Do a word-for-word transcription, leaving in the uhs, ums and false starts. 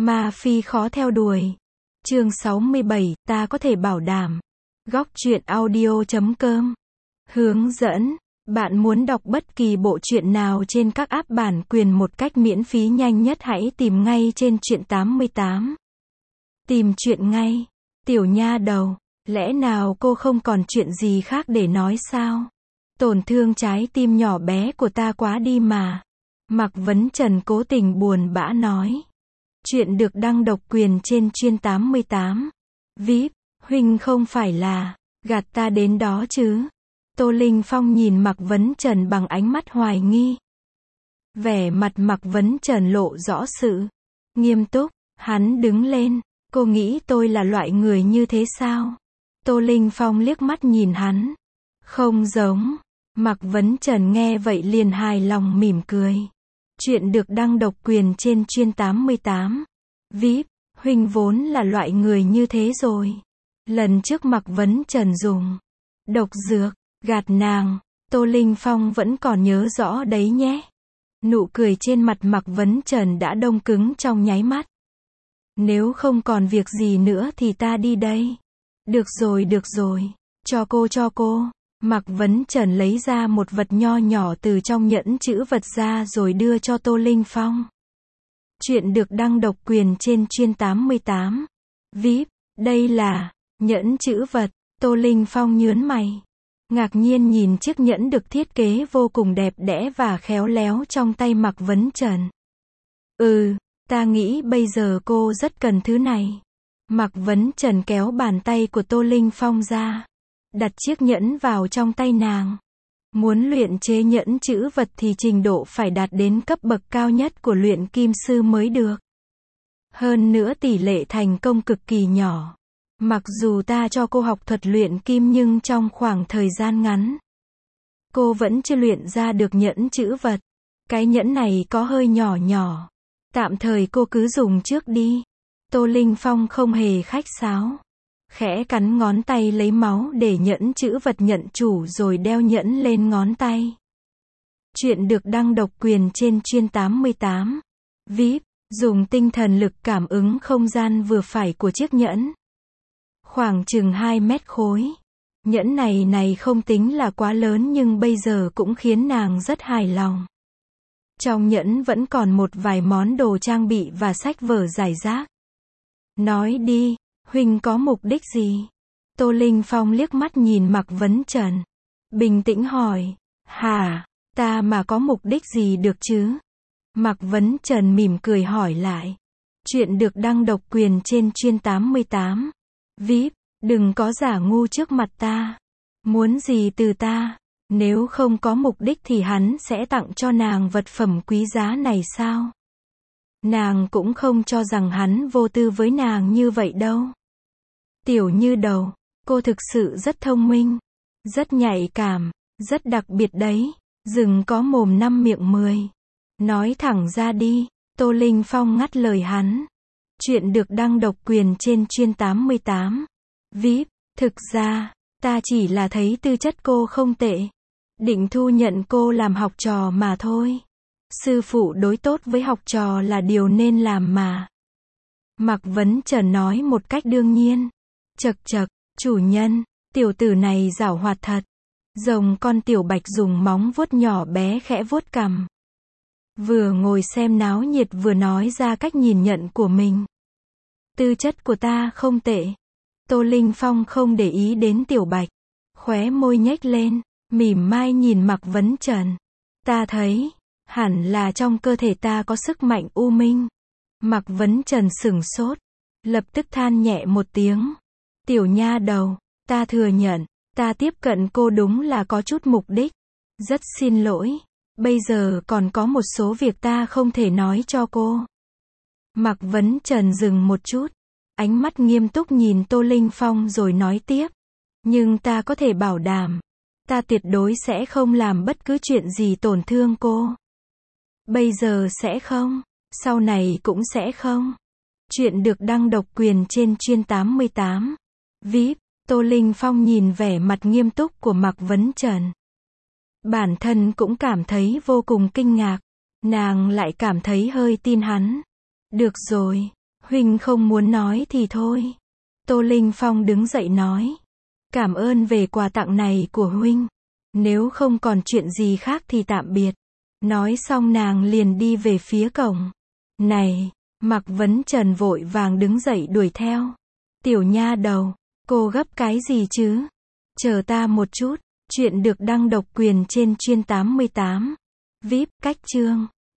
Ma Phi khó theo đuổi. Chương sáu mươi bảy, ta có thể bảo đảm. Góc truyện audio chấm com. Hướng dẫn. Bạn muốn đọc bất kỳ bộ truyện nào trên các app bản quyền một cách miễn phí nhanh nhất, hãy tìm ngay trên truyện tám mươi tám. Tìm truyện ngay. Tiểu nha đầu, lẽ nào cô không còn chuyện gì khác để nói sao? Tổn thương trái tim nhỏ bé của ta quá đi mà. Mạc Vấn Trần cố tình buồn bã nói. Chuyện được đăng độc quyền trên chuyên tám mươi tám. vê i pê, huynh không phải là gạt ta đến đó chứ? Tô Linh Phong nhìn Mạc Vấn Trần bằng ánh mắt hoài nghi. Vẻ mặt Mạc Vấn Trần lộ rõ sự nghiêm túc, hắn đứng lên. Cô nghĩ tôi là loại người như thế sao? Tô Linh Phong liếc mắt nhìn hắn. Không giống. Mạc Vấn Trần nghe vậy liền hài lòng mỉm cười. Chuyện được đăng độc quyền trên chuyên tám mươi tám. vê i pê, huynh vốn là loại người như thế rồi. Lần trước Mạc Vấn Trần dùng độc dược gạt nàng, Tô Linh Phong vẫn còn nhớ rõ đấy nhé. Nụ cười trên mặt Mạc Vấn Trần đã đông cứng trong nháy mắt. Nếu không còn việc gì nữa thì ta đi đây. Được rồi, được rồi. Cho cô, cho cô. Mạc Vấn Trần lấy ra một vật nho nhỏ từ trong nhẫn chữ vật ra rồi đưa cho Tô Linh Phong. Chuyện được đăng độc quyền trên chuyên tám mươi tám. vê i pê, đây là nhẫn chữ vật. Tô Linh Phong nhướng mày. Ngạc nhiên nhìn chiếc nhẫn được thiết kế vô cùng đẹp đẽ và khéo léo trong tay Mạc Vấn Trần. Ừ, ta nghĩ bây giờ cô rất cần thứ này. Mạc Vấn Trần kéo bàn tay của Tô Linh Phong ra. Đặt chiếc nhẫn vào trong tay nàng. Muốn luyện chế nhẫn chữ vật thì trình độ phải đạt đến cấp bậc cao nhất của luyện kim sư mới được. Hơn nữa tỷ lệ thành công cực kỳ nhỏ. Mặc dù ta cho cô học thuật luyện kim nhưng trong khoảng thời gian ngắn, cô vẫn chưa luyện ra được nhẫn chữ vật. Cái nhẫn này có hơi nhỏ nhỏ. Tạm thời cô cứ dùng trước đi. Tô Linh Phong không hề khách sáo. Khẽ cắn ngón tay lấy máu để nhẫn chữ vật nhận chủ rồi đeo nhẫn lên ngón tay. Chuyện được đăng độc quyền trên chuyên tám mươi tám. vê i pê, dùng tinh thần lực cảm ứng không gian vừa phải của chiếc nhẫn. Khoảng chừng hai mét khối. Nhẫn này này không tính là quá lớn nhưng bây giờ cũng khiến nàng rất hài lòng. Trong nhẫn vẫn còn một vài món đồ trang bị và sách vở rải rác. Nói đi, huynh có mục đích gì? Tô Linh Phong liếc mắt nhìn Mạc Vấn Trần. Bình tĩnh hỏi. Hả, ta mà có mục đích gì được chứ? Mạc Vấn Trần mỉm cười hỏi lại. Chuyện được đăng độc quyền trên chuyên tám mươi tám. vê i pê, đừng có giả ngu trước mặt ta. Muốn gì từ ta? Nếu không có mục đích thì hắn sẽ tặng cho nàng vật phẩm quý giá này sao? Nàng cũng không cho rằng hắn vô tư với nàng như vậy đâu. Tiểu như đầu, cô thực sự rất thông minh, rất nhạy cảm, rất đặc biệt đấy. Đừng có mồm năm miệng mười. Nói thẳng ra đi. Tô Linh Phong ngắt lời hắn. Chuyện được đăng độc quyền trên chuyên tám mươi tám. vê i pê, thực ra, ta chỉ là thấy tư chất cô không tệ. Định thu nhận cô làm học trò mà thôi. Sư phụ đối tốt với học trò là điều nên làm mà. Mạc Vấn Trần nói một cách đương nhiên. Chậc chậc, chủ nhân, tiểu tử này giảo hoạt thật. Rồng con Tiểu Bạch dùng móng vuốt nhỏ bé khẽ vuốt cằm. Vừa ngồi xem náo nhiệt vừa nói ra cách nhìn nhận của mình. Tư chất của ta không tệ. Tô Linh Phong không để ý đến Tiểu Bạch. Khóe môi nhếch lên, mỉm mai nhìn Mạc Vấn Trần. Ta thấy, hẳn là trong cơ thể ta có sức mạnh u minh. Mạc Vấn Trần sửng sốt. Lập tức than nhẹ một tiếng. Tiểu nha đầu, ta thừa nhận, ta tiếp cận cô đúng là có chút mục đích. Rất xin lỗi. Bây giờ còn có một số việc ta không thể nói cho cô. Mạc Vấn Trần dừng một chút. Ánh mắt nghiêm túc nhìn Tô Linh Phong rồi nói tiếp. Nhưng ta có thể bảo đảm. Ta tuyệt đối sẽ không làm bất cứ chuyện gì tổn thương cô. Bây giờ sẽ không. Sau này cũng sẽ không. Chuyện được đăng độc quyền trên chuyên tám mươi tám. vê i pê, Tô Linh Phong nhìn vẻ mặt nghiêm túc của Mạc Vấn Trần. Bản thân cũng cảm thấy vô cùng kinh ngạc. Nàng lại cảm thấy hơi tin hắn. Được rồi, Huynh không muốn nói thì thôi. Tô Linh Phong đứng dậy nói. Cảm ơn về quà tặng này của Huynh. Nếu không còn chuyện gì khác thì tạm biệt. Nói xong nàng liền đi về phía cổng. Này, Mạc Vấn Trần vội vàng đứng dậy đuổi theo. Tiểu nha đầu, cô gấp cái gì chứ? Chờ ta một chút. Chuyện được đăng độc quyền trên chuyên tám mươi tám. víp, cách chương.